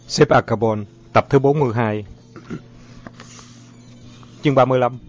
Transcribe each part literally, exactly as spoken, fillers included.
Sếp Acabon, tập thứ bốn mươi hai, chương ba mươi lăm.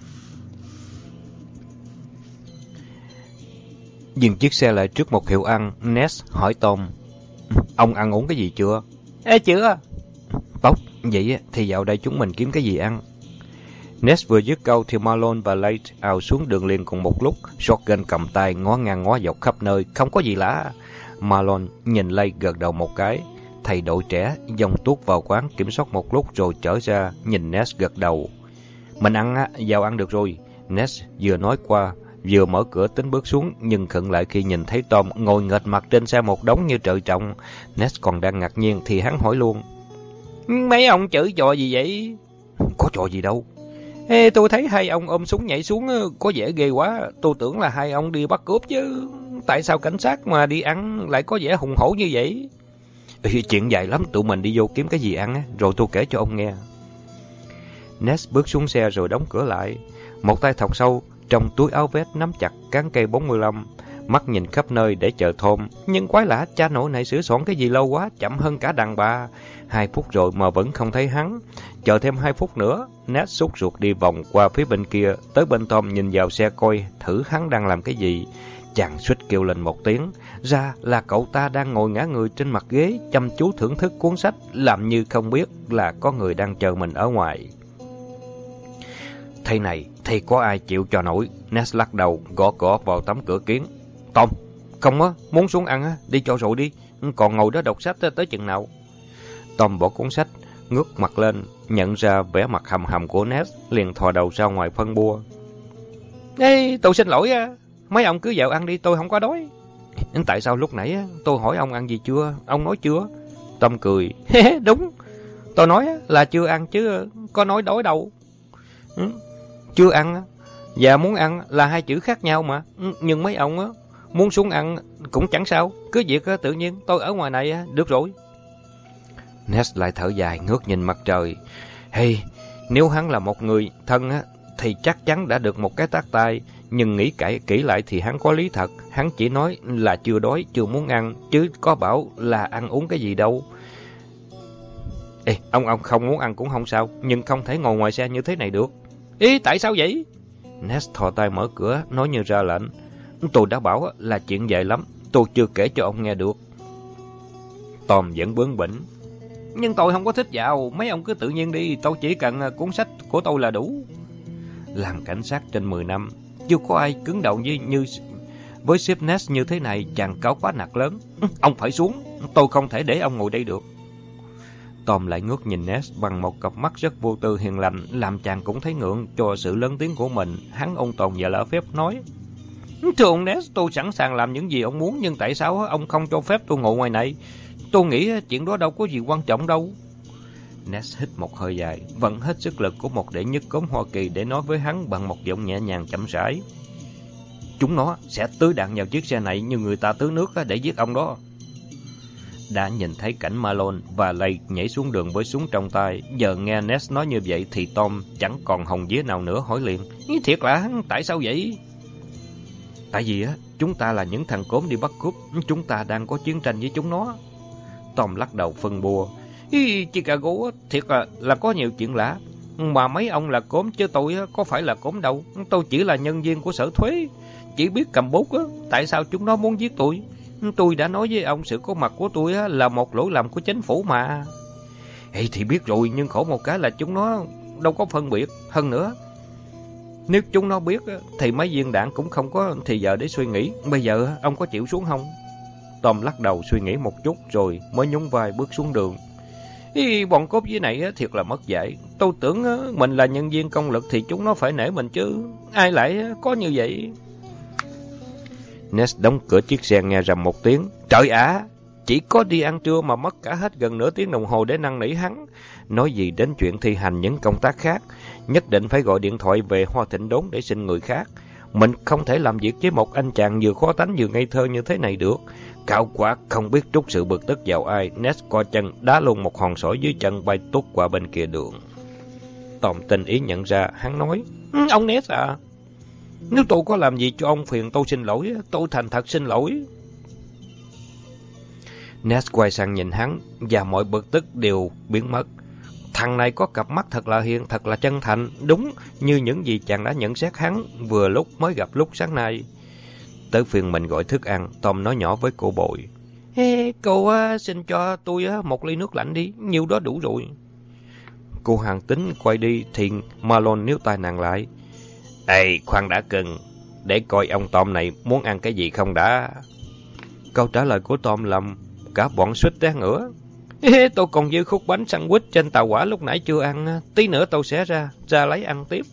Dừng chiếc xe lại trước một hiệu ăn, Ness hỏi Tom, ông ăn uống cái gì chưa? Ê, chưa. Tốt, vậy thì dạo đây chúng mình kiếm cái gì ăn? Ness vừa dứt câu thì Malone và Lake ào xuống đường liền cùng một lúc, shotgun cầm tay, ngó ngang ngó dọc khắp nơi, không có gì lạ. Malone nhìn Lake gật đầu một cái. Thầy đội trẻ dòng tuốt vào quán kiểm soát một lúc rồi trở ra, nhìn Ness gật đầu. Mình ăn á, vào ăn được rồi. Ness vừa nói qua, vừa mở cửa tính bước xuống, nhưng khựng lại khi nhìn thấy Tom ngồi nghệch mặt trên xe một đống như trời trồng. Ness còn đang ngạc nhiên thì hắn hỏi luôn. Mấy ông chửi trò gì vậy? Có trò gì đâu. Ê, tôi thấy hai ông ôm súng nhảy xuống có vẻ ghê quá. Tôi tưởng là hai ông đi bắt cướp chứ. Tại sao cảnh sát mà đi ăn lại có vẻ hùng hổ như vậy? Ừ, chuyện dài lắm, tụi mình đi vô kiếm cái gì ăn á, rồi tôi kể cho ông nghe. Ness bước xuống xe rồi đóng cửa lại. Một tay thọc sâu trong túi áo vest nắm chặt cán cây bốn mươi lăm, mắt nhìn khắp nơi để chờ Tom. Nhưng quái lạ, cha nội này sửa soạn cái gì lâu quá, chậm hơn cả đàn bà. Hai phút rồi mà vẫn không thấy hắn. Chờ thêm hai phút nữa, Ness sốt ruột đi vòng qua phía bên kia, tới bên Tom nhìn vào xe coi thử hắn đang làm cái gì. Chàng suýt kêu lên một tiếng, ra là cậu ta đang ngồi ngã người trên mặt ghế, chăm chú thưởng thức cuốn sách, làm như không biết là có người đang chờ mình ở ngoài. Thế này thì có ai chịu cho nổi. Ness lắc đầu, gõ gõ vào tấm cửa kiến. Tom, không á, muốn xuống ăn á, đi cho rồi đi, còn ngồi đó đọc sách tới chừng nào? Tom bỏ cuốn sách, ngước mặt lên, nhận ra vẻ mặt hầm hầm của Ness, liền thò đầu ra ngoài phân bua. Ê, tôi xin lỗi á, mấy ông cứ vào ăn đi, tôi không có đói. Tại sao lúc nãy tôi hỏi ông ăn gì chưa, ông nói chưa? Tom cười. Đúng, tôi nói là chưa ăn chứ có nói đói đâu. Ừ, chưa ăn và muốn ăn là hai chữ khác nhau mà. Nhưng mấy ông á muốn xuống ăn cũng chẳng sao, cứ việc tự nhiên tôi ở ngoài này được rồi. Ness lại thở dài, ngước nhìn mặt trời. Hey, nếu hắn là một người thân á thì chắc chắn đã được một cái tát tay. Nhưng nghĩ cãi kỹ lại thì hắn có lý thật. Hắn chỉ nói là chưa đói, chưa muốn ăn, chứ có bảo là ăn uống cái gì đâu. Ê, ông ông không muốn ăn cũng không sao, nhưng không thể ngồi ngoài xe như thế này được. Ý, tại sao vậy? Ness thò tay mở cửa, nói như ra lệnh. Tôi đã bảo là chuyện dài lắm, tôi chưa kể cho ông nghe được. Tom vẫn bướng bỉnh. Nhưng tôi không có thích vào, mấy ông cứ tự nhiên đi, tôi chỉ cần cuốn sách của tôi là đủ. Làm cảnh sát trên mười năm, chưa có ai cứng đầu như, như với sếp Ness như thế này, chàng cáo quá nạt lớn. Ông phải xuống, tôi không thể để ông ngồi đây được. Tom lại ngước nhìn Ness bằng một cặp mắt rất vô tư hiền lành, làm chàng cũng thấy ngượng cho sự lớn tiếng của mình. Hắn ôn tồn và lễ phép nói. Thưa ông Ness, tôi sẵn sàng làm những gì ông muốn, nhưng tại sao ông không cho phép tôi ngồi ngoài này? Tôi nghĩ chuyện đó đâu có gì quan trọng đâu. Ness hít một hơi dài, vận hết sức lực của một đệ nhất cốm Hoa Kỳ để nói với hắn bằng một giọng nhẹ nhàng chậm rãi. Chúng nó sẽ tưới đạn vào chiếc xe này như người ta tưới nước để giết ông đó. Đã nhìn thấy cảnh Malone và Lake nhảy xuống đường với súng trong tay, giờ nghe Ness nói như vậy thì Tom chẳng còn hồn vía nào nữa, hỏi liền. Thiệt là, tại sao vậy? Tại vì á, chúng ta là những thằng cốm đi bắt cướp, chúng ta đang có chiến tranh với chúng nó. Tom lắc đầu phân bua. Chicago thiệt là, là có nhiều chuyện lạ. Mà mấy ông là cốm chứ tôi có phải là cốm đâu. Tôi chỉ là nhân viên của sở thuế, chỉ biết cầm bút á. Tại sao chúng nó muốn giết tôi? Tôi đã nói với ông sự có mặt của tôi là một lỗi lầm của chính phủ mà. Ê thì biết rồi, nhưng khổ một cái là chúng nó đâu có phân biệt. Hơn nữa, nếu chúng nó biết thì mấy viên đạn cũng không có thì giờ để suy nghĩ. Bây giờ ông có chịu xuống không? Tom lắc đầu suy nghĩ một chút rồi mới nhún vai bước xuống đường. Ý, bọn cốp dưới này thiệt là mất dạy. Tôi tưởng mình là nhân viên công lực thì chúng nó phải nể mình chứ. Ai lại có như vậy? Ness đóng cửa chiếc xe nghe rầm một tiếng. Trời ạ, chỉ có đi ăn trưa mà mất cả hết gần nửa tiếng đồng hồ để năn nỉ hắn. Nói gì đến chuyện thi hành những công tác khác, nhất định phải gọi điện thoại về Hoa Thịnh Đốn để xin người khác. Mình không thể làm việc với một anh chàng vừa khó tánh vừa ngây thơ như thế này được. Cạo quả không biết trút sự bực tức vào ai, Ness co chân đá luôn một hòn sỏi dưới chân bay tút qua bên kia đường. Tom tình ý nhận ra, hắn nói. Ông Ness à, nếu tôi có làm gì cho ông phiền tôi xin lỗi, tôi thành thật xin lỗi. Ness quay sang nhìn hắn và mọi bực tức đều biến mất. Thằng này có cặp mắt thật là hiền, thật là chân thành, đúng như những gì chàng đã nhận xét hắn vừa lúc mới gặp lúc sáng nay. Tới phiên mình gọi thức ăn, Tom nói nhỏ với cô bội. Hey, cô uh, xin cho tôi uh, một ly nước lạnh đi, nhiêu đó đủ rồi. Cô hàng tính quay đi thì Marlon níu tay nàng lại. Ê, khoan đã cưng, để coi ông Tom này muốn ăn cái gì không đã. Câu trả lời của Tom làm cả bọn suýt té ngửa. Hey, tôi còn dư khúc bánh sandwich trên tàu hỏa lúc nãy chưa ăn, tí nữa tôi sẽ ra, ra lấy ăn tiếp.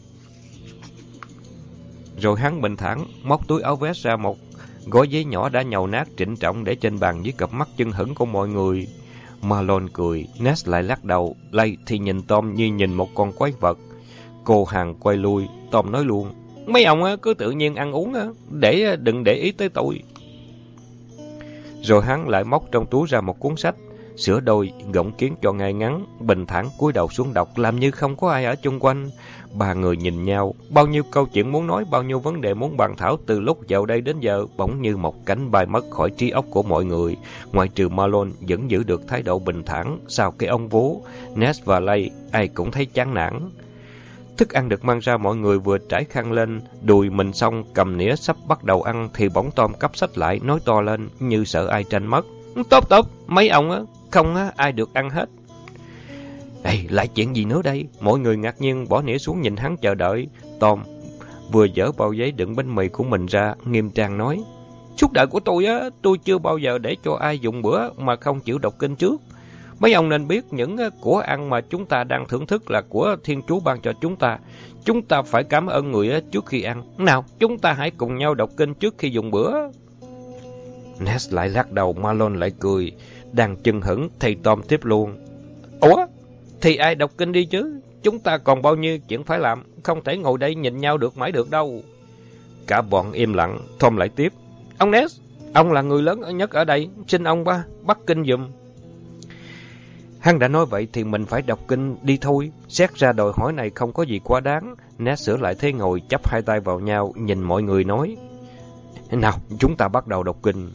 Rồi hắn bình thản móc túi áo vest ra một gói giấy nhỏ đã nhầu nát trịnh trọng để trên bàn với cặp mắt chân hững của mọi người. Marlon cười, Ness lại lắc đầu, Lay thì nhìn Tom như nhìn một con quái vật. Cô hàng quay lui, Tom nói luôn. Mấy ông cứ tự nhiên ăn uống, để đừng để ý tới tôi. Rồi hắn lại móc trong túi ra một cuốn sách, sửa đôi, gọng kiến cho ngay ngắn, bình thản cúi đầu xuống đọc làm như không có ai ở chung quanh. Ba người nhìn nhau, bao nhiêu câu chuyện muốn nói, bao nhiêu vấn đề muốn bàn thảo từ lúc vào đây đến giờ bỗng như một cánh bay mất khỏi trí óc của mọi người. Ngoại trừ Marlon vẫn giữ được thái độ bình thản sau cái ông vú, Ness và Lay ai cũng thấy chán nản. Thức ăn được mang ra, mọi người vừa trải khăn lên đùi mình xong cầm nĩa sắp bắt đầu ăn thì bỗng Tom cắp sách lại nói to lên như sợ ai tranh mất. Tốt tốt, mấy ông á không á ai được ăn hết. Ê, lại chuyện gì nữa đây? Mọi người ngạc nhiên bỏ nĩa xuống nhìn hắn chờ đợi. Tom vừa dỡ bao giấy đựng bánh mì của mình ra, nghiêm trang nói. Suốt đời của tôi á, tôi chưa bao giờ để cho ai dùng bữa mà không chịu đọc kinh trước. Mấy ông nên biết những của ăn mà chúng ta đang thưởng thức là của Thiên Chúa ban cho chúng ta. Chúng ta phải cảm ơn người trước khi ăn. Nào, chúng ta hãy cùng nhau đọc kinh trước khi dùng bữa. Ness lại lắc đầu, Marlon lại cười. Đang chưng hững thì Tom tiếp luôn. Ủa? Thì ai đọc kinh đi chứ? Chúng ta còn bao nhiêu chuyện phải làm, không thể ngồi đây nhìn nhau được mãi được đâu. Cả bọn im lặng, Tom lại tiếp. Ông Ness, ông là người lớn nhất ở đây, xin ông ba bắt kinh giùm. Hắn đã nói vậy thì mình phải đọc kinh đi thôi. Xét ra đòi hỏi này không có gì quá đáng. Ness sửa lại thế ngồi, chắp hai tay vào nhau, nhìn mọi người nói. Nào, chúng ta bắt đầu đọc kinh.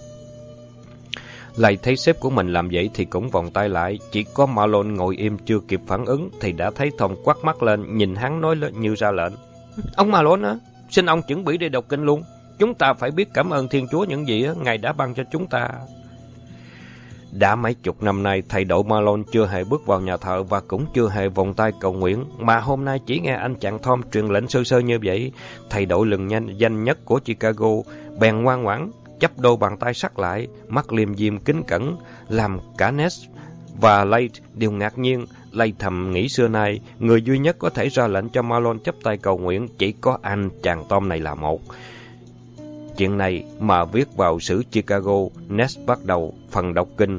Lay thấy sếp của mình làm vậy thì cũng vòng tay lại. Chỉ có Marlon ngồi im chưa kịp phản ứng thì đã thấy Tom quắt mắt lên, nhìn hắn nói lên như ra lệnh. Ông Marlon á, xin ông chuẩn bị đi đọc kinh luôn. Chúng ta phải biết cảm ơn Thiên Chúa những gì Ngài đã ban cho chúng ta. Đã mấy chục năm nay, thầy đội Marlon chưa hề bước vào nhà thờ và cũng chưa hề vòng tay cầu nguyện, mà hôm nay chỉ nghe anh chàng Tom truyền lệnh sơ sơ như vậy. Thầy đội lừng nhanh danh nhất của Chicago bèn ngoan ngoãn chắp đôi bàn tay sắt lại, mắt liêm diêm kính cẩn, làm cả Ness và Lay đều ngạc nhiên. Lay thầm nghĩ xưa nay, người duy nhất có thể ra lệnh cho Marlon chắp tay cầu nguyện chỉ có anh chàng Tom này là một. Chuyện này mà viết vào sử Chicago. Ness bắt đầu phần đọc kinh.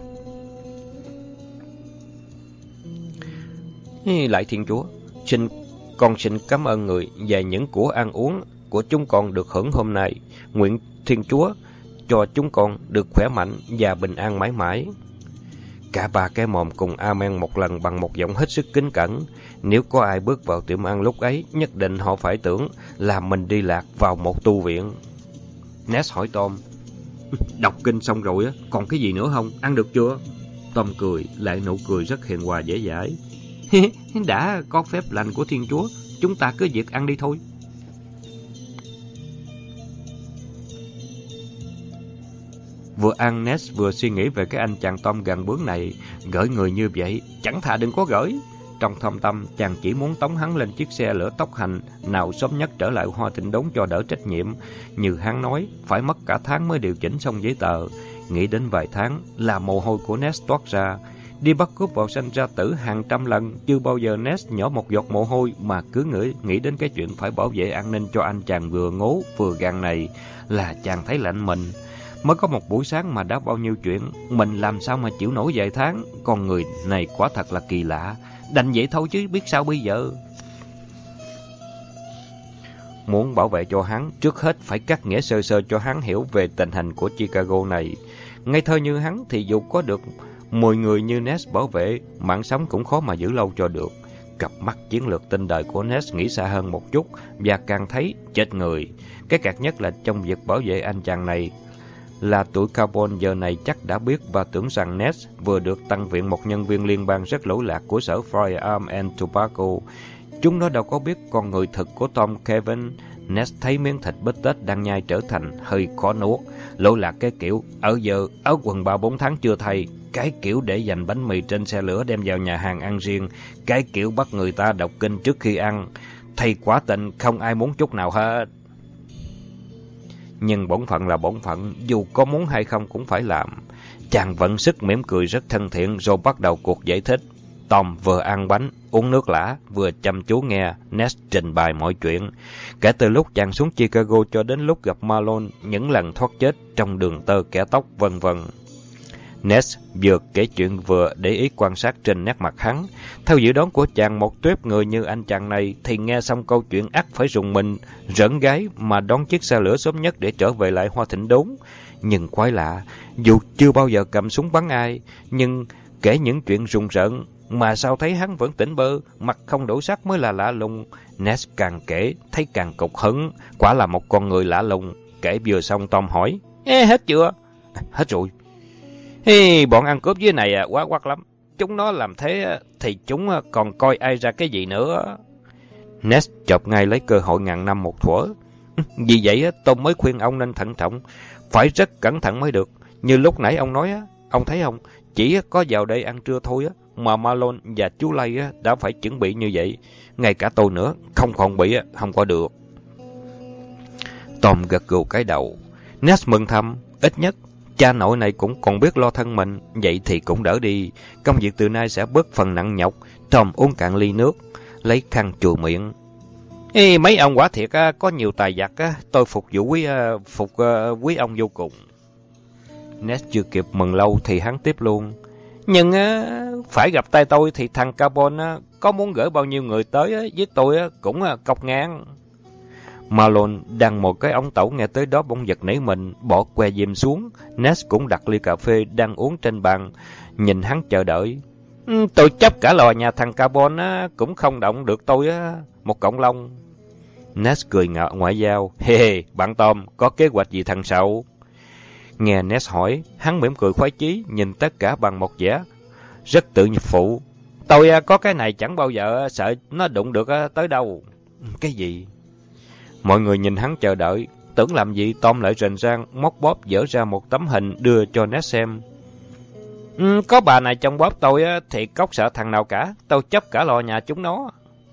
Lại Thiên Chúa, xin con xin cảm ơn người về những của ăn uống của chúng con được hưởng hôm nay. Nguyện Thiên Chúa cho chúng con được khỏe mạnh và bình an mãi mãi. Cả ba cái mồm cùng amen một lần bằng một giọng hết sức kính cẩn. Nếu có ai bước vào tiệm ăn lúc ấy, nhất định họ phải tưởng là mình đi lạc vào một tu viện. Ness hỏi Tom, đọc kinh xong rồi, còn cái gì nữa không? Ăn được chưa? Tom cười, lại nụ cười rất hiền hòa dễ dãi. Đã có phép lành của Thiên Chúa, chúng ta cứ việc ăn đi thôi. Vừa ăn, Ness vừa suy nghĩ về cái anh chàng Tom gần bướng này. Gửi người như vậy, chẳng thà đừng có gửi. Trong thâm tâm, chàng chỉ muốn tống hắn lên chiếc xe lửa tốc hành, nào sớm nhất trở lại Hoa Tịnh Đốn cho đỡ trách nhiệm. Như hắn nói, phải mất cả tháng mới điều chỉnh xong giấy tờ. Nghĩ đến vài tháng, là mồ hôi của Ness toát ra. Đi bắt cướp vào sanh ra tử hàng trăm lần, chưa bao giờ Ness nhỏ một giọt mồ hôi, mà cứ nghĩ, nghĩ đến cái chuyện phải bảo vệ an ninh cho anh chàng vừa ngố vừa gan này, là chàng thấy lạnh mình. Mới có một buổi sáng mà đã bao nhiêu chuyện, mình làm sao mà chịu nổi vài tháng. Con người này quả thật là kỳ lạ. Đành vậy thôi chứ biết sao bây giờ. Muốn bảo vệ cho hắn, trước hết phải cắt nghĩa sơ sơ cho hắn hiểu về tình hình của Chicago này. Ngây thơ như hắn thì dù có được mười người như Ness bảo vệ, mạng sống cũng khó mà giữ lâu cho được. Cặp mắt chiến lược tinh đời của Ness nghĩ xa hơn một chút và càng thấy chết người. Cái cạt nhất là trong việc bảo vệ anh chàng này là tụi Carbon giờ này chắc đã biết và tưởng rằng Ness vừa được tăng viện một nhân viên liên bang rất lỗi lạc của sở Firearm and Tobacco. Chúng nó đâu có biết con người thực của Tom Kevin. Ness thấy miếng thịt bít tết đang nhai trở thành hơi khó nuốt. Lỗi lạc cái kiểu ở giờ áo quần ba bốn tháng chưa thay, cái kiểu để dành bánh mì trên xe lửa đem vào nhà hàng ăn riêng, cái kiểu bắt người ta đọc kinh trước khi ăn. Thầy quả tình không ai muốn chút nào hết. Nhưng bổn phận là bổn phận, dù có muốn hay không cũng phải làm. Chàng vẫn sức mỉm cười rất thân thiện rồi bắt đầu cuộc giải thích. Tom vừa ăn bánh, uống nước lã, vừa chăm chú nghe Ness trình bày mọi chuyện. Kể từ lúc chàng xuống Chicago cho đến lúc gặp Malone, những lần thoát chết trong đường tơ kẻ tóc, vân vân. Ness vừa kể chuyện vừa để ý quan sát trên nét mặt hắn. Theo dự đoán của chàng, một tuếp người như anh chàng này thì nghe xong câu chuyện ắt phải rùng mình, rỡn gái mà đón chiếc xe lửa sớm nhất để trở về lại Hoa Thịnh Đốn. Nhưng quái lạ, dù chưa bao giờ cầm súng bắn ai, nhưng kể những chuyện rùng rợn mà sao thấy hắn vẫn tỉnh bơ, mặt không đổ sắc mới là lạ lùng. Ness càng kể thấy càng cục hứng, quả là một con người lạ lùng. Kể vừa xong Tom hỏi: Ê, hết chưa? Hết rồi. Hey, bọn ăn cướp dưới này quá quắc lắm. Chúng nó làm thế thì chúng còn coi ai ra cái gì nữa. Ness chộp ngay lấy cơ hội ngàn năm một thuở. Vì vậy tôi mới khuyên ông nên thận trọng, phải rất cẩn thận mới được. Như lúc nãy ông nói, ông thấy không, chỉ có vào đây ăn trưa thôi mà Malone và chú Lay đã phải chuẩn bị như vậy. Ngay cả tôi nữa, không còn bị, không có được. Tom gật gù cái đầu. Ness mừng thầm, ít nhất cha nội này cũng còn biết lo thân mình, vậy thì cũng đỡ đi. Công việc từ nay sẽ bớt phần nặng nhọc. Tom uống cạn ly nước, lấy khăn chùi miệng. Ê, mấy ông quả thiệt á, có nhiều tài giặc á, tôi phục vụ quý phục uh, quý ông vô cùng. Ness chưa kịp mừng lâu thì hắn tiếp luôn. Nhưng á, phải gặp tay tôi thì thằng Carbon á, có muốn gửi bao nhiêu người tới á, với tôi á, cũng á, cọc ngang. Malone đang một cái ống tẩu nghe tới đó bỗng giật nảy mình, bỏ que diêm xuống. Ness cũng đặt ly cà phê đang uống trên bàn, nhìn hắn chờ đợi. Ừ, tôi chấp cả lò nhà thằng Carbon á, cũng không động được tôi á, một cọng lông. Ness cười ngạo ngoại giao. Hê hê, bạn Tom, có kế hoạch gì thằng Sậu? Nghe Ness hỏi, hắn mỉm cười khoái chí, nhìn tất cả bằng một vẻ rất tự phụ. Tôi có cái này chẳng bao giờ sợ nó đụng được tới đâu. Cái gì? Mọi người nhìn hắn chờ đợi, tưởng làm gì Tom lại rền rang, móc bóp dở ra một tấm hình đưa cho Ness xem. Ừ, có bà này trong bóp tôi thì cóc sợ thằng nào cả, tôi chấp cả lò nhà chúng nó.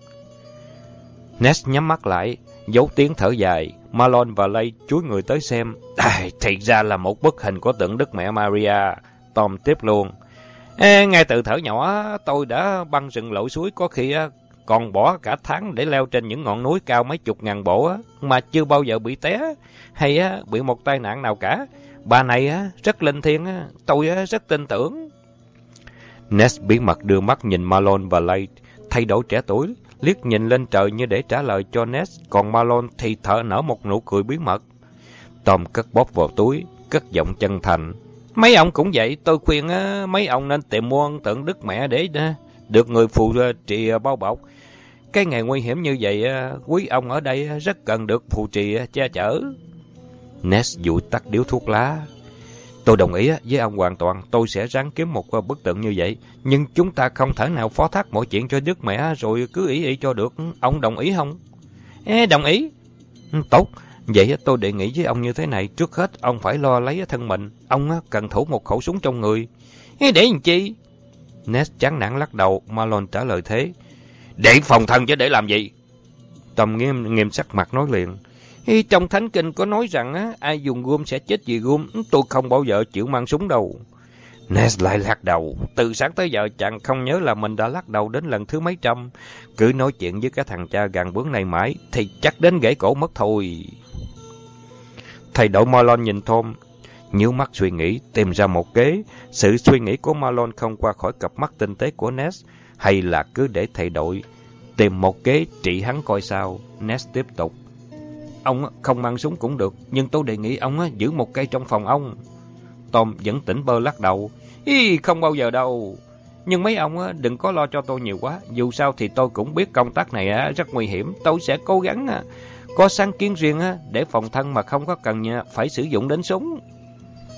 Ness nhắm mắt lại, giấu tiếng thở dài. Malone và Lay chúi người tới xem. À, thì ra là một bức hình của tượng Đức Mẹ Maria. Tom tiếp luôn. Ê, ngay từ thở nhỏ, tôi đã băng rừng lội suối, có khi còn bỏ cả tháng để leo trên những ngọn núi cao mấy chục ngàn bộ, mà chưa bao giờ bị té hay bị một tai nạn nào cả. Bà này rất linh thiêng, tôi rất tin tưởng. Ness bí mật đưa mắt nhìn Malone và Lay, thay đổi trẻ tuổi, liếc nhìn lên trời như để trả lời cho Ness, còn Malone thì thở nở một nụ cười bí mật. Tom cất bóp vào túi, cất giọng chân thành. Mấy ông cũng vậy, tôi khuyên á, mấy ông nên tìm mua ân tượng Đức Mẹ để được người phù trì bao bọc. Cái ngày nguy hiểm như vậy, quý ông ở đây rất cần được phù trì che chở. Ness dụi tắt điếu thuốc lá. Tôi đồng ý với ông hoàn toàn, tôi sẽ ráng kiếm một bức tượng như vậy. Nhưng chúng ta không thể nào phó thác mọi chuyện cho Đức Mẹ rồi cứ ý ý cho được. Ông đồng ý không? Ê, đồng ý. Tốt, vậy tôi đề nghị với ông như thế này. Trước hết, ông phải lo lấy thân mình. Ông cần thủ một khẩu súng trong người. Ê, để làm chi? Ness chán nản lắc đầu. Malone trả lời thế. Để phòng thân chứ để làm gì? Tom nghiêm, nghiêm sắc mặt nói liền. Ê, trong Thánh Kinh có nói rằng á, ai dùng gươm sẽ chết vì gươm. Tôi không bao giờ chịu mang súng đâu. Ness lại lắc đầu. Từ sáng tới giờ chàng không nhớ là mình đã lắc đầu đến lần thứ mấy trăm. Cứ nói chuyện với cái thằng cha gàn bướng này mãi thì chắc đến gãy cổ mất thôi. Thầy đội Malone nhìn Tom, nhíu mắt suy nghĩ, tìm ra một kế. Sự suy nghĩ của Malone không qua khỏi cặp mắt tinh tế của Ness. Hay là cứ để thầy đội tìm một kế trị hắn coi sao. Ness tiếp tục. Ông không mang súng cũng được, nhưng tôi đề nghị ông giữ một cây trong phòng ông. Tom vẫn tỉnh bơ lắc đầu. Ý, không bao giờ đâu. Nhưng mấy ông đừng có lo cho tôi nhiều quá. Dù sao thì tôi cũng biết công tác này rất nguy hiểm. Tôi sẽ cố gắng có sáng kiến riêng để phòng thân mà không có cần phải sử dụng đến súng.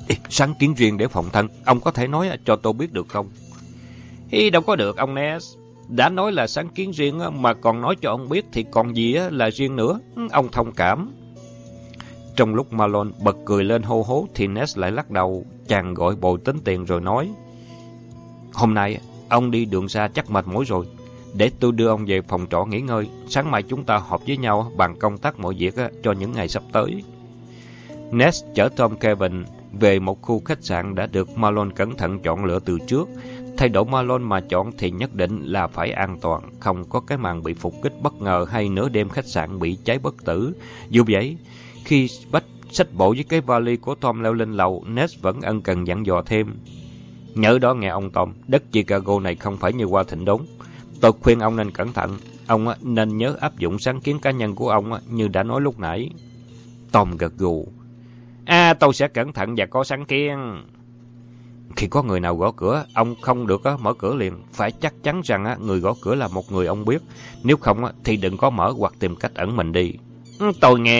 Ê, sáng kiến riêng để phòng thân, ông có thể nói cho tôi biết được không? Ý đâu có được ông Ness. Đã nói là sáng kiến riêng mà còn nói cho ông biết thì còn gì là riêng nữa. Ông thông cảm. Trong lúc Malone bật cười lên hô hố thì Ness lại lắc đầu. Chàng gọi bồi tính tiền rồi nói: Hôm nay ông đi đường xa chắc mệt mỏi rồi. Để tôi đưa ông về phòng trọ nghỉ ngơi. Sáng mai chúng ta họp với nhau bàn công tác mọi việc cho những ngày sắp tới. Ness chở Tom Kevin về một khu khách sạn đã được Malone cẩn thận chọn lựa từ trước. Thay đổi Malone mà chọn thì nhất định là phải an toàn, không có cái màn bị phục kích bất ngờ hay nửa đêm khách sạn bị cháy bất tử. Dù vậy, khi bách xách bộ với cái vali của Tom leo lên lầu, Ness vẫn ân cần dặn dò thêm: Nhớ đó nghe ông Tom, đất Chicago này không phải như Hoa Thịnh Đốn. Tôi khuyên ông nên cẩn thận, ông nên nhớ áp dụng sáng kiến cá nhân của ông như đã nói lúc nãy. Tom gật gù: À, tôi sẽ cẩn thận và có sáng kiến. Khi có người nào gõ cửa, ông không được mở cửa liền, phải chắc chắn rằng người gõ cửa là một người ông biết. Nếu không thì đừng có mở hoặc tìm cách ẩn mình đi. Tôi nghe.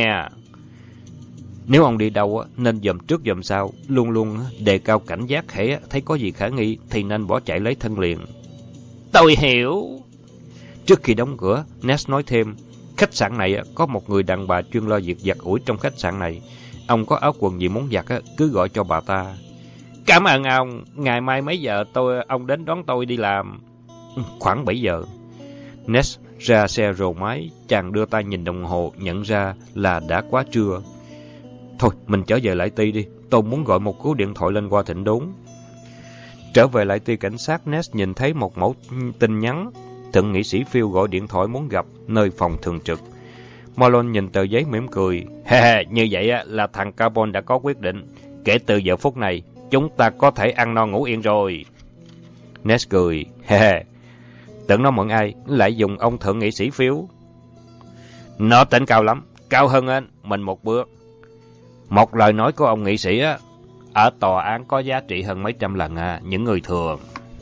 Nếu ông đi đâu nên dòm trước dòm sau, luôn luôn đề cao cảnh giác, hễ thấy có gì khả nghi thì nên bỏ chạy lấy thân liền. Tôi hiểu. Trước khi đóng cửa, Ness nói thêm: Khách sạn này có một người đàn bà chuyên lo việc giặt ủi trong khách sạn này. Ông có áo quần gì muốn giặt cứ gọi cho bà ta. Cảm ơn ông. Ngày mai mấy giờ tôi ông đến đón tôi đi làm? Khoảng bảy giờ. Ness ra xe rồ máy, chàng đưa tay nhìn đồng hồ, nhận ra là đã quá trưa. Thôi, mình trở về lại Ti đi. Tôi muốn gọi một cú điện thoại lên Hoa Thịnh Đốn. Trở về lại Ti cảnh sát, Ness nhìn thấy một mẫu tin nhắn. Thượng nghị sĩ Phil gọi điện thoại muốn gặp nơi phòng thường trực. Malone nhìn tờ giấy mỉm cười. Ha, như vậy là thằng Carbon đã có quyết định. Kể từ giờ phút này, chúng ta có thể ăn no ngủ yên rồi. Ness cười. Ha, tưởng nó mượn ai, lại dùng ông thượng nghị sĩ Phil. Nó tỉnh cao lắm, cao hơn anh mình một bước. Một lời nói của ông nghị sĩ á, ở tòa án có giá trị hơn mấy trăm lần à, những người thường.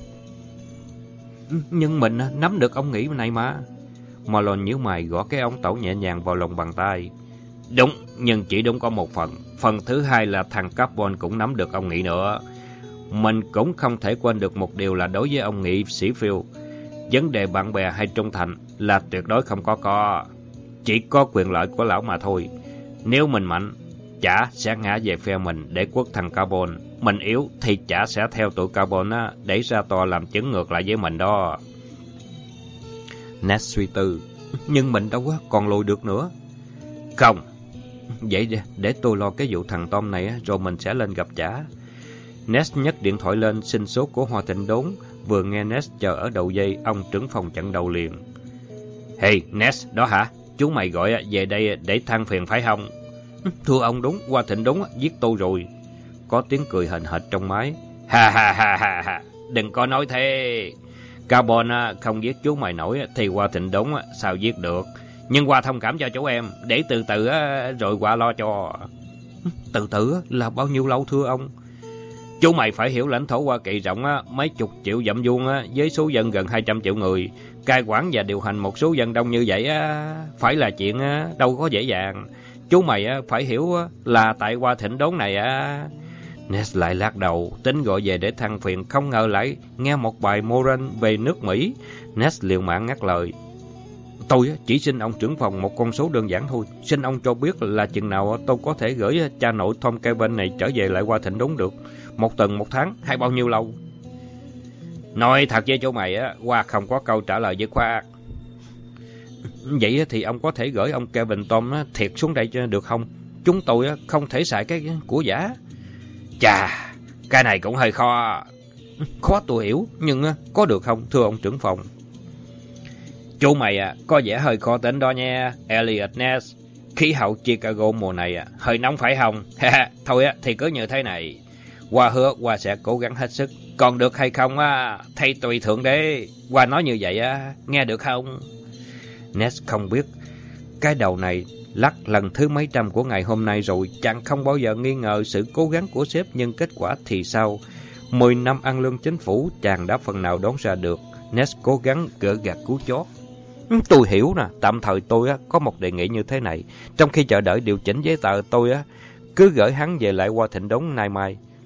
Nhưng mình nắm được ông nghĩ này mà. Malone nhíu mày gõ cái ống tẩu nhẹ nhàng vào lòng bàn tay. Đúng, nhưng chỉ đúng có một phần. Phần thứ hai là thằng Carbon cũng nắm được ông nghị nữa. Mình cũng không thể quên được một điều là đối với ông nghị sĩ Phil, vấn đề bạn bè hay trung thành là tuyệt đối không có có. Chỉ có quyền lợi của lão mà thôi. Nếu mình mạnh, chả sẽ ngã về phe mình để quất thằng Carbon. Mình yếu thì chả sẽ theo tụi Carbon á, để ra tòa làm chứng ngược lại với mình đó. Ness suy tư. Nhưng mình đâu có còn lùi được nữa. Không. Vậy để tôi lo cái vụ thằng Tom này rồi mình sẽ lên gặp chả. Ness nhấc điện thoại lên xin số của Hoa Thịnh Đốn. Vừa nghe Ness chờ ở đầu dây, ông trưởng phòng chặn đầu liền. Hey Ness, đó hả? Chú mày gọi về đây để than phiền phải không? Thưa ông đúng, Hoa Thịnh Đốn giết tôi rồi. Có tiếng cười hềnh hệt trong máy. Ha ha ha ha ha, đừng có nói thế. Carbon không giết chú mày nổi thì Hoa Thịnh Đốn sao giết được. Nhưng Hoa thông cảm cho chú em, để từ từ rồi Hoa lo cho. Từ từ là bao nhiêu lâu thưa ông? Chú mày phải hiểu lãnh thổ Hoa Kỳ rộng mấy chục triệu dặm vuông với số dân gần hai trăm triệu người. Cai quản và điều hành một số dân đông như vậy phải là chuyện đâu có dễ dàng. Chú mày phải hiểu là tại Hoa Thịnh Đốn này á. Ness lại lắc đầu, tính gọi về để than phiền, không ngờ lại nghe một bài Moran về nước Mỹ. Ness liều mạng ngắt lời. Tôi chỉ xin ông trưởng phòng một con số đơn giản thôi. Xin ông cho biết là chừng nào tôi có thể gửi cha nội Tom Kevin này trở về lại Hoa Thịnh Đốn được. Một tuần, một tháng hay bao nhiêu lâu? Nói thật với chú mày á, Hoa không có câu trả lời dứt khoát. Vậy thì ông có thể gửi ông Kevin Tom thiệt xuống đây được không? Chúng tôi không thể xài cái của giả. Chà, cái này cũng hơi khó. Khó tôi hiểu, nhưng có được không thưa ông trưởng phòng? Chú mày à, có vẻ hơi khó tính đó nha, Elliot Ness. Khí hậu Chicago mùa này à, hơi nóng phải không? Thôi á, thì cứ như thế này. Hoa hứa Hoa sẽ cố gắng hết sức. Còn được hay không á, thay tùy thượng đế. Hoa nói như vậy á, nghe được không? Ness không biết cái đầu này lắc lần thứ mấy trăm của ngày hôm nay rồi. Chàng không bao giờ nghi ngờ sự cố gắng của sếp, nhưng kết quả thì sao? Mười năm ăn lương chính phủ, chàng đã phần nào đoán ra được. Ness cố gắng gỡ gạt cú chót. Tôi hiểu nè, tạm thời tôi á có một đề nghị như thế này. Trong khi chờ đợi điều chỉnh giấy tờ, tôi á cứ gửi hắn về lại Hoa Thịnh Đốn nay mai.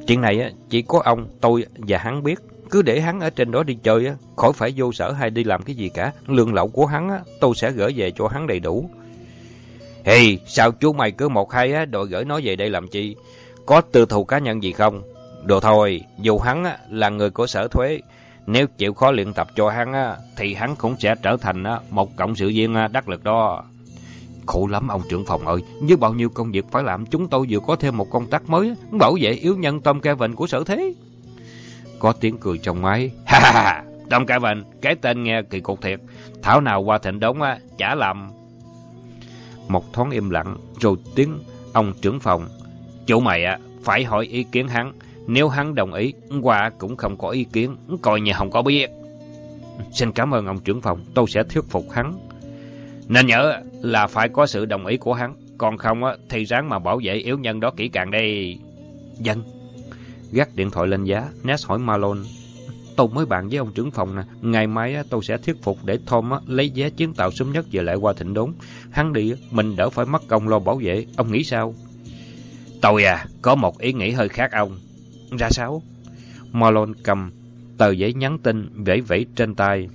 Chuyện này á, chỉ có ông, tôi và hắn biết. Cứ để hắn ở trên đó đi chơi á, khỏi phải vô sở hay đi làm cái gì cả. Lương lậu của hắn á, tôi sẽ gửi về cho hắn đầy đủ. Hey, sao chú mày cứ một hai á, đội gửi nó về đây làm chi? Có tư thù cá nhân gì không? Đồ thôi, dù hắn á, là người của sở thuế, nếu chịu khó luyện tập cho hắn á, thì hắn cũng sẽ trở thành á, một cộng sự viên đắc lực đó. Khổ lắm ông trưởng phòng ơi, với bao nhiêu công việc phải làm, chúng tôi vừa có thêm một công tác mới, bảo vệ yếu nhân Tom Kevin của sở thuế. Có tiếng cười trong máy. Ha ha ha, Tom Kevin, cái tên nghe kỳ cục thiệt. Thảo nào qua Thịnh Đống á, chả làm. Một thoáng im lặng, rồi tiếng ông trưởng phòng. Chủ mày á, phải hỏi ý kiến hắn. Nếu hắn đồng ý, qua cũng không có ý kiến, coi như không có biết. Xin cảm ơn ông trưởng phòng, tôi sẽ thuyết phục hắn. Nên nhớ là phải có sự đồng ý của hắn, còn không á, thì ráng mà bảo vệ yếu nhân đó kỹ càng đây. Dân. Gác điện thoại lên giá, Ness hỏi Malone. Tôi mới bàn với ông trưởng phòng nè, ngày mai á, tôi sẽ thuyết phục để Tom á, lấy vé chuyến tàu sớm nhất về lại qua Thịnh Đốn. Hắn đi, mình đỡ phải mất công lo bảo vệ, ông nghĩ sao? Tôi à, có một ý nghĩ hơi khác ông. Ra sao? Malone cầm tờ giấy nhắn tin vẫy vẫy trên tay.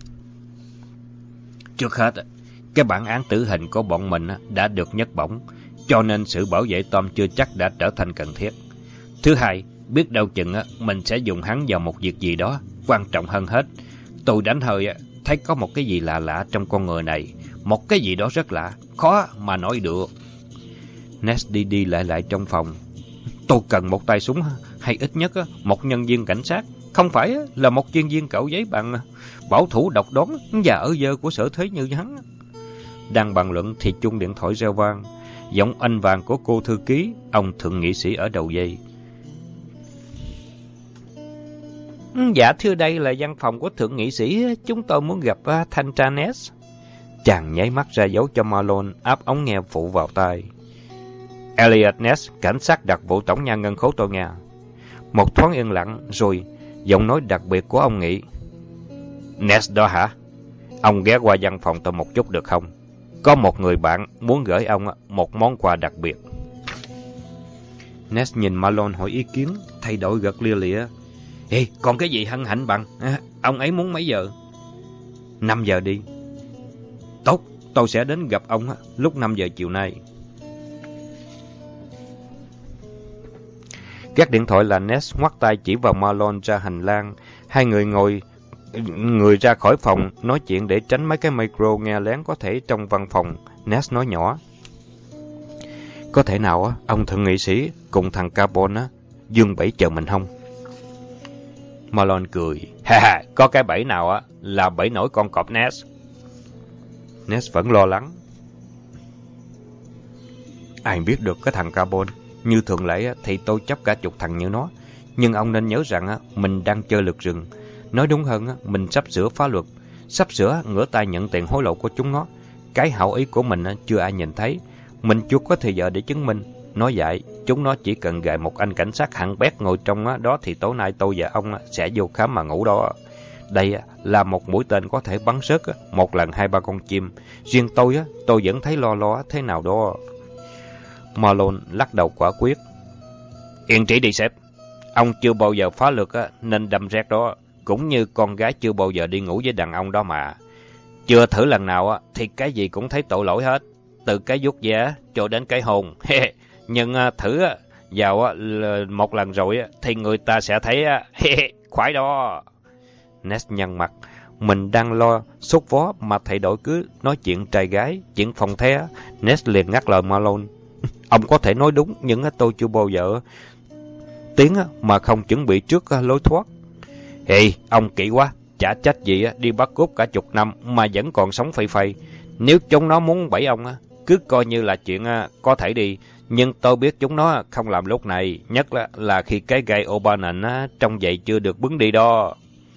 Trước hết, cái bản án tử hình của bọn mình đã được nhấc bổng, cho nên sự bảo vệ Tom chưa chắc đã trở thành cần thiết. Thứ hai, biết đâu chừng mình sẽ dùng hắn vào một việc gì đó quan trọng hơn hết. Tôi đánh hơi thấy có một cái gì lạ lạ trong con người này, một cái gì đó rất lạ, khó mà nói được. Ness đi đi lại lại trong phòng. Tôi cần một tay súng, hay ít nhất một nhân viên cảnh sát, không phải là một chuyên viên cạo giấy bằng bảo thủ độc đoán và ở dơ của sở thuế như hắn. Đang bàn luận thì chuông điện thoại reo vang, giọng anh vàng của cô thư ký, ông thượng nghị sĩ ở đầu dây. Dạ thưa, đây là văn phòng của thượng nghị sĩ, chúng tôi muốn gặp uh, thanh tra Ness. Chàng nháy mắt ra dấu cho Malone áp ống nghe phụ vào tai. Elliot Ness, cảnh sát đặc vụ tổng nha ngân khố tôi nghe. Một thoáng yên lặng, rồi giọng nói đặc biệt của ông nghị. Ness đó hả? Ông ghé qua văn phòng tôi một chút được không? Có một người bạn muốn gửi ông một món quà đặc biệt. Ness nhìn Malone hỏi ý kiến, thay đổi gật lia lịa. Ê, còn cái gì hân hạnh bằng? À, ông ấy muốn mấy giờ? Năm giờ đi. Tốt, tôi sẽ đến gặp ông lúc năm giờ chiều nay. Gác điện thoại là Ness ngoắt tay chỉ vào Malone ra hành lang. Hai người ngồi người ra khỏi phòng nói chuyện để tránh mấy cái micro nghe lén có thể trong văn phòng. Ness nói nhỏ. Có thể nào á, ông thượng nghị sĩ cùng thằng Carbon á, dương bẫy chờ mình không? Malone cười. Ha ha, có cái bẫy nào á là bẫy nổi con cọp Ness. Ness vẫn lo lắng. Ai biết được cái thằng Carbon. Như thường lệ á, thì tôi chấp cả chục thằng như nó. Nhưng ông nên nhớ rằng á, mình đang chơi lượt rừng. Nói đúng hơn á, mình sắp sửa phá luật, sắp sửa ngửa tay nhận tiền hối lộ của chúng nó. Cái hảo ý của mình á, chưa ai nhìn thấy. Mình chưa có thời giờ để chứng minh. Nói vậy, chúng nó chỉ cần gài một anh cảnh sát hạng bét ngồi trong á, đó thì tối nay tôi và ông á, sẽ vô khám mà ngủ đó. Đây á, là một mũi tên có thể bắn rớt á, một lần hai ba con chim. Riêng tôi á, tôi vẫn thấy lo lo thế nào đó. Malone lắc đầu quả quyết. Yên trí đi sếp. Ông chưa bao giờ phá luật á, nên đâm rét đó. Cũng như con gái chưa bao giờ đi ngủ với đàn ông đó mà. Chưa thử lần nào á, thì cái gì cũng thấy tội lỗi hết. Từ cái vuốt ve cho đến cái hôn. Nhưng thử vào một lần rồi thì người ta sẽ thấy khoái đó. Ness nhăn mặt. Mình đang lo sốt vó mà thầy đội cứ nói chuyện trai gái, chuyện phòng the. Ness liền ngắt lời Malone. Ông có thể nói đúng, nhưng tôi chưa bao giờ tiếng mà không chuẩn bị trước lối thoát. Hey, ông kỹ quá, chả trách gì đi bắt cướp cả chục năm mà vẫn còn sống phây phây. Nếu chúng nó muốn bẫy ông, cứ coi như là chuyện có thể đi. Nhưng tôi biết chúng nó không làm lúc này, nhất là khi cái gai O'Bannon trong dậy chưa được bứng đi đó.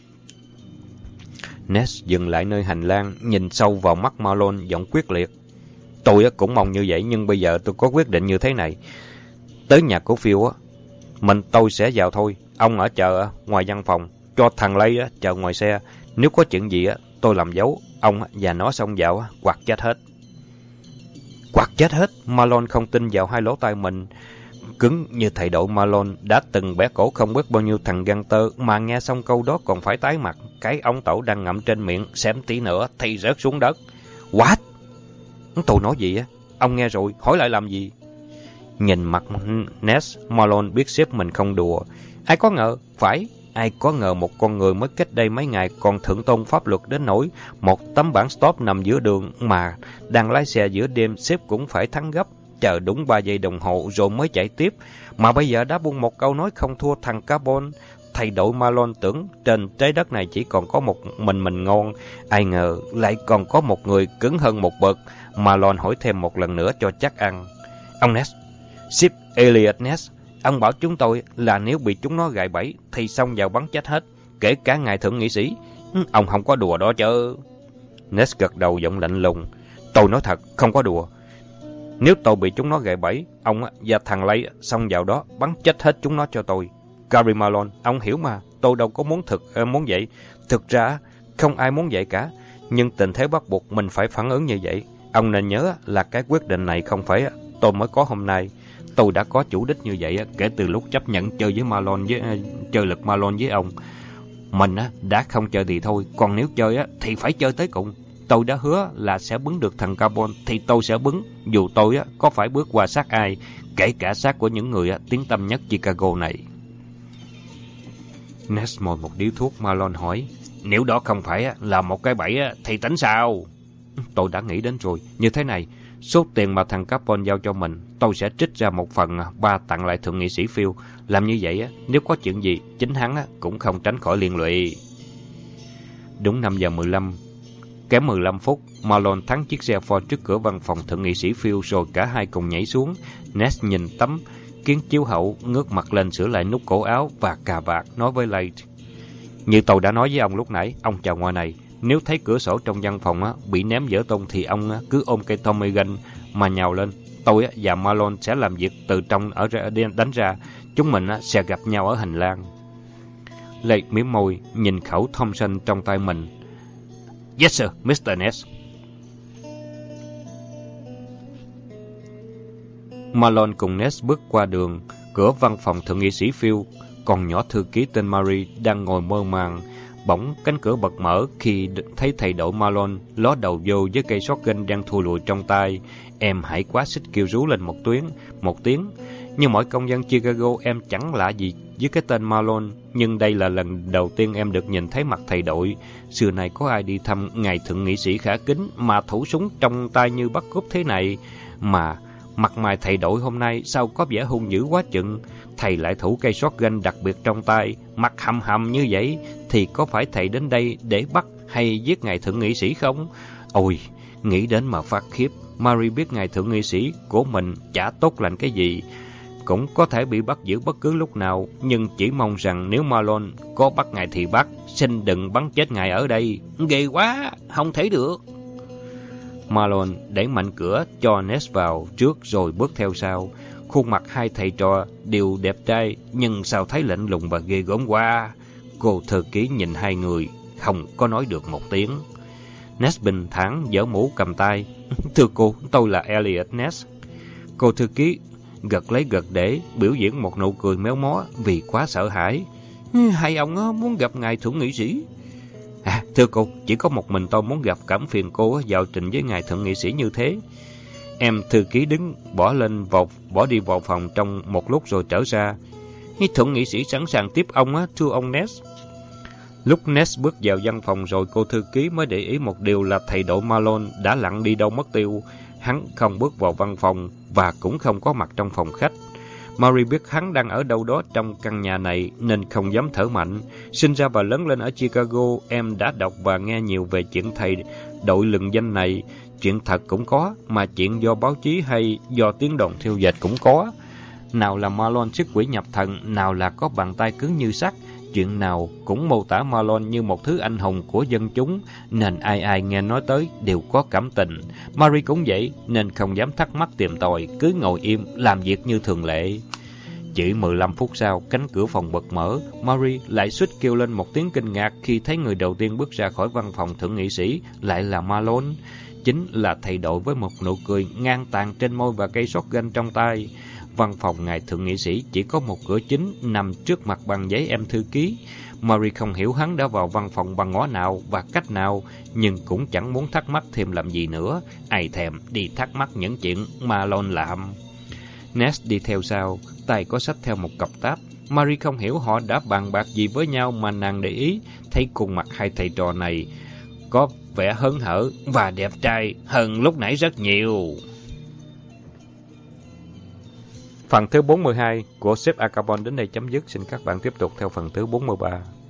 Ness dừng lại nơi hành lang, nhìn sâu vào mắt Malone, giọng quyết liệt. Tôi cũng mong như vậy, nhưng bây giờ tôi có quyết định như thế này. Tới nhà của Phil, mình tôi sẽ vào thôi. Ông ở chờ ngoài văn phòng, cho thằng Lây chờ ngoài xe. Nếu có chuyện gì tôi làm dấu, ông và nó xông vào quạt chết hết. Quạt chết hết? Malone không tin vào hai lỗ tai mình. cứng như thầy đội Malone đã từng bẻ cổ không biết bao nhiêu thằng găng tơ, mà nghe xong câu đó còn phải tái mặt. Cái ống tẩu đang ngậm trên miệng, xém tí nữa thì rớt xuống đất. What? Tôi nói gì á? Ông nghe rồi, hỏi lại làm gì? Nhìn mặt Ness, Malone biết sếp mình không đùa. Ai có ngờ, phải, ai có ngờ một con người mới cách đây mấy ngày còn thượng tôn pháp luật đến nỗi một tấm bảng stop nằm giữa đường mà đang lái xe giữa đêm sếp cũng phải thắng gấp, chờ đúng ba giây đồng hồ rồi mới chạy tiếp, mà bây giờ đã buông một câu nói không thua thằng Carbon. Thầy đội Malone tưởng trên trái đất này chỉ còn có một mình mình ngon, ai ngờ lại còn có một người cứng hơn một bậc. Malone hỏi thêm một lần nữa cho chắc ăn. Ông Ness, Sip Elliot Ness, ông bảo chúng tôi là nếu bị chúng nó gài bẫy thì xông vào bắn chết hết, kể cả ngài thượng nghị sĩ. Ông không có đùa đó chứ? Ness gật đầu giọng lạnh lùng. Tôi nói thật, không có đùa. Nếu tôi bị chúng nó gài bẫy, ông và thằng Lay xông vào đó bắn chết hết chúng nó cho tôi. Gary Malone, ông hiểu mà, tôi đâu có muốn thực muốn vậy. Thực ra không ai muốn vậy cả, nhưng tình thế bắt buộc mình phải phản ứng như vậy. Ông nên nhớ là cái quyết định này không phải tôi mới có hôm nay. Tôi đã có chủ đích như vậy kể từ lúc chấp nhận chơi với Malone với chơi lực Malone với ông. Mình đã không chơi thì thôi, còn nếu chơi thì phải chơi tới cùng. Tôi đã hứa là sẽ bứng được thằng Carbon thì tôi sẽ bứng, dù tôi có phải bước qua xác ai, kể cả xác của những người tiếng tăm nhất Chicago này. Ness mồi một điếu thuốc. Malone hỏi, nếu đó không phải là một cái bẫy thì tính sao? Tôi đã nghĩ đến rồi. Như thế này, số tiền mà thằng Carbon giao cho mình, tôi sẽ trích ra một phần ba tặng lại thượng nghị sĩ Phil. Làm như vậy, nếu có chuyện gì, chính hắn cũng không tránh khỏi liên lụy. Đúng năm giờ mười lăm, kém mười lăm phút, Malone thắng chiếc xe Ford trước cửa văn phòng thượng nghị sĩ Phil rồi cả hai cùng nhảy xuống. Ness nhìn tấm kiến chiếu hậu, ngước mặt lên sửa lại nút cổ áo và cà vạt, nói với Lade. Như tôi đã nói với ông lúc nãy, ông chào ngoài này. Nếu thấy cửa sổ trong văn phòng á, bị ném vỡ tung thì ông á, cứ ôm cây Tommy gun mà nhào lên. Tôi á, và Malone sẽ làm việc từ trong ở ra, đánh ra. Chúng mình á, sẽ gặp nhau ở hành lang. Lade mỉm môi, nhìn khẩu Thompson trong tay mình. Yes sir, Mister Ness. Malone cùng Ness bước qua đường, cửa văn phòng thượng nghị sĩ Phil, còn nhỏ thư ký tên Marie đang ngồi mơ màng. Bỗng cánh cửa bật mở khi thấy thầy đội Malone ló đầu vô với cây shotgun đang thùi lùi trong tay. Em hãy quá xích kêu rú lên một tiếng, một tiếng. Như mọi công dân Chicago, em chẳng lạ gì với cái tên Malone, nhưng đây là lần đầu tiên em được nhìn thấy mặt thầy đội. Xưa này có ai đi thăm ngài thượng nghị sĩ khả kính mà thủ súng trong tay như bắt cướp thế này, mà mặt mày thầy đội hôm nay sao có vẻ hung dữ quá chừng. Thầy lại thủ cây shotgun đặc biệt trong tay, mặt hầm hầm như vậy, thì có phải thầy đến đây để bắt hay giết ngài thượng nghị sĩ không? Ôi, nghĩ đến mà phát khiếp. Marie biết ngài thượng nghị sĩ của mình chả tốt lành cái gì, cũng có thể bị bắt giữ bất cứ lúc nào, nhưng chỉ mong rằng nếu Malone có bắt ngài thì bắt, xin đừng bắn chết ngài ở đây. Ghê quá, không thể được. Malone đẩy mạnh cửa cho Ness vào trước rồi bước theo sau. Khuôn mặt hai thầy trò đều đẹp trai, nhưng sao thấy lạnh lùng và ghê gớm quá. Cô thư ký nhìn hai người, không có nói được một tiếng. Ness bình thản giở mũ cầm tay. Thưa cô, tôi là Elliot Ness. Cô thư ký gật lấy gật để biểu diễn một nụ cười méo mó vì quá sợ hãi. Hai ông muốn gặp ngài thượng nghị sĩ? À, thưa cô, chỉ có một mình tôi muốn gặp, cảm phiền cô vào trình với ngài thượng nghị sĩ như thế. Em thư ký đứng bỏ lên vào bỏ đi vào phòng trong một lúc rồi trở ra. Thượng nghị sĩ sẵn sàng tiếp ông á, thưa ông Ness. Lúc Ness bước vào văn phòng rồi, cô thư ký mới để ý một điều là thầy đội Malone đã lặng đi đâu mất tiêu. Hắn không bước vào văn phòng và cũng không có mặt trong phòng khách. Marie biết hắn đang ở đâu đó trong căn nhà này nên không dám thở mạnh. Sinh ra và lớn lên ở Chicago, em đã đọc và nghe nhiều về chuyện thầy đội lừng danh này. Chuyện thật cũng có, mà chuyện do báo chí hay do tiếng đồn thiêu dệt cũng có. Nào là Malone sức quỷ nhập thần, nào là có bàn tay cứng như sắt. Chuyện nào cũng mô tả Malone như một thứ anh hùng của dân chúng, nên ai ai nghe nói tới đều có cảm tình. Marie cũng vậy, nên không dám thắc mắc tìm tòi, cứ ngồi im, làm việc như thường lệ. Chỉ mười lăm phút sau, cánh cửa phòng bật mở, Marie lại suýt kêu lên một tiếng kinh ngạc khi thấy người đầu tiên bước ra khỏi văn phòng thượng nghị sĩ lại là Malone. Chính là thầy đội với một nụ cười ngang tàn trên môi và cây shotgun trong tay. Văn phòng ngài thượng nghị sĩ chỉ có một cửa chính nằm trước mặt bằng giấy em thư ký. Mary không hiểu hắn đã vào văn phòng bằng ngõ nào và cách nào, nhưng cũng chẳng muốn thắc mắc thêm làm gì nữa. Ai thèm đi thắc mắc những chuyện mà Lon làm. Ness đi theo sau, tay có xách theo một cặp táp. Mary không hiểu họ đã bàn bạc gì với nhau mà nàng để ý, thấy khuôn mặt hai thầy trò này có vẻ hớn hở và đẹp trai hơn lúc nãy rất nhiều. Phần thứ bốn mươi hai của Chef Acabon đến đây chấm dứt. Xin các bạn tiếp tục theo phần thứ bốn mươi ba.